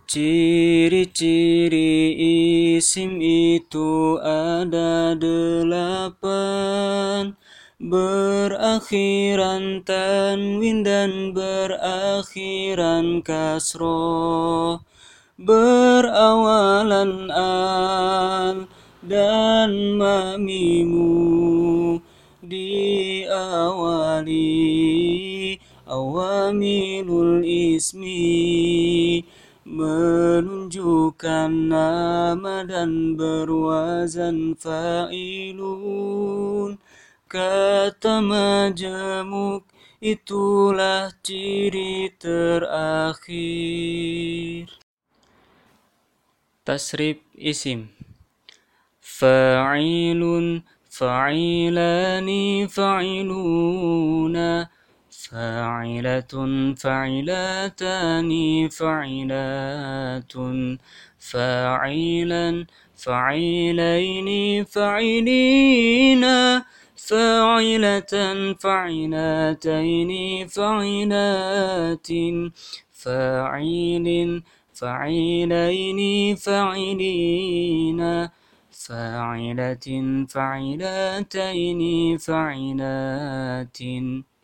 Ciri-ciri isim itu ada 8, berakhiran tanwin dan berakhiran kasroh, berawalan al dan mamimu, diawali awamilul ismi, menunjukkan nama dan berwazan fa'ilun. Kata majemuk itulah ciri terakhir. Tasrif isim. Fa'ilun, fa'ilani, fa'iluna, fa'ilatun, fa'ilatani, fa'ilatun, fa'ilan, fa'ilaini, fa'ilina, fa'ilatan, fa'ilataini, fa'ilatin, fa'ilin, fa'ilaini, fa'ilina, fa'ilatin, fa'ilataini, fa'ilatin.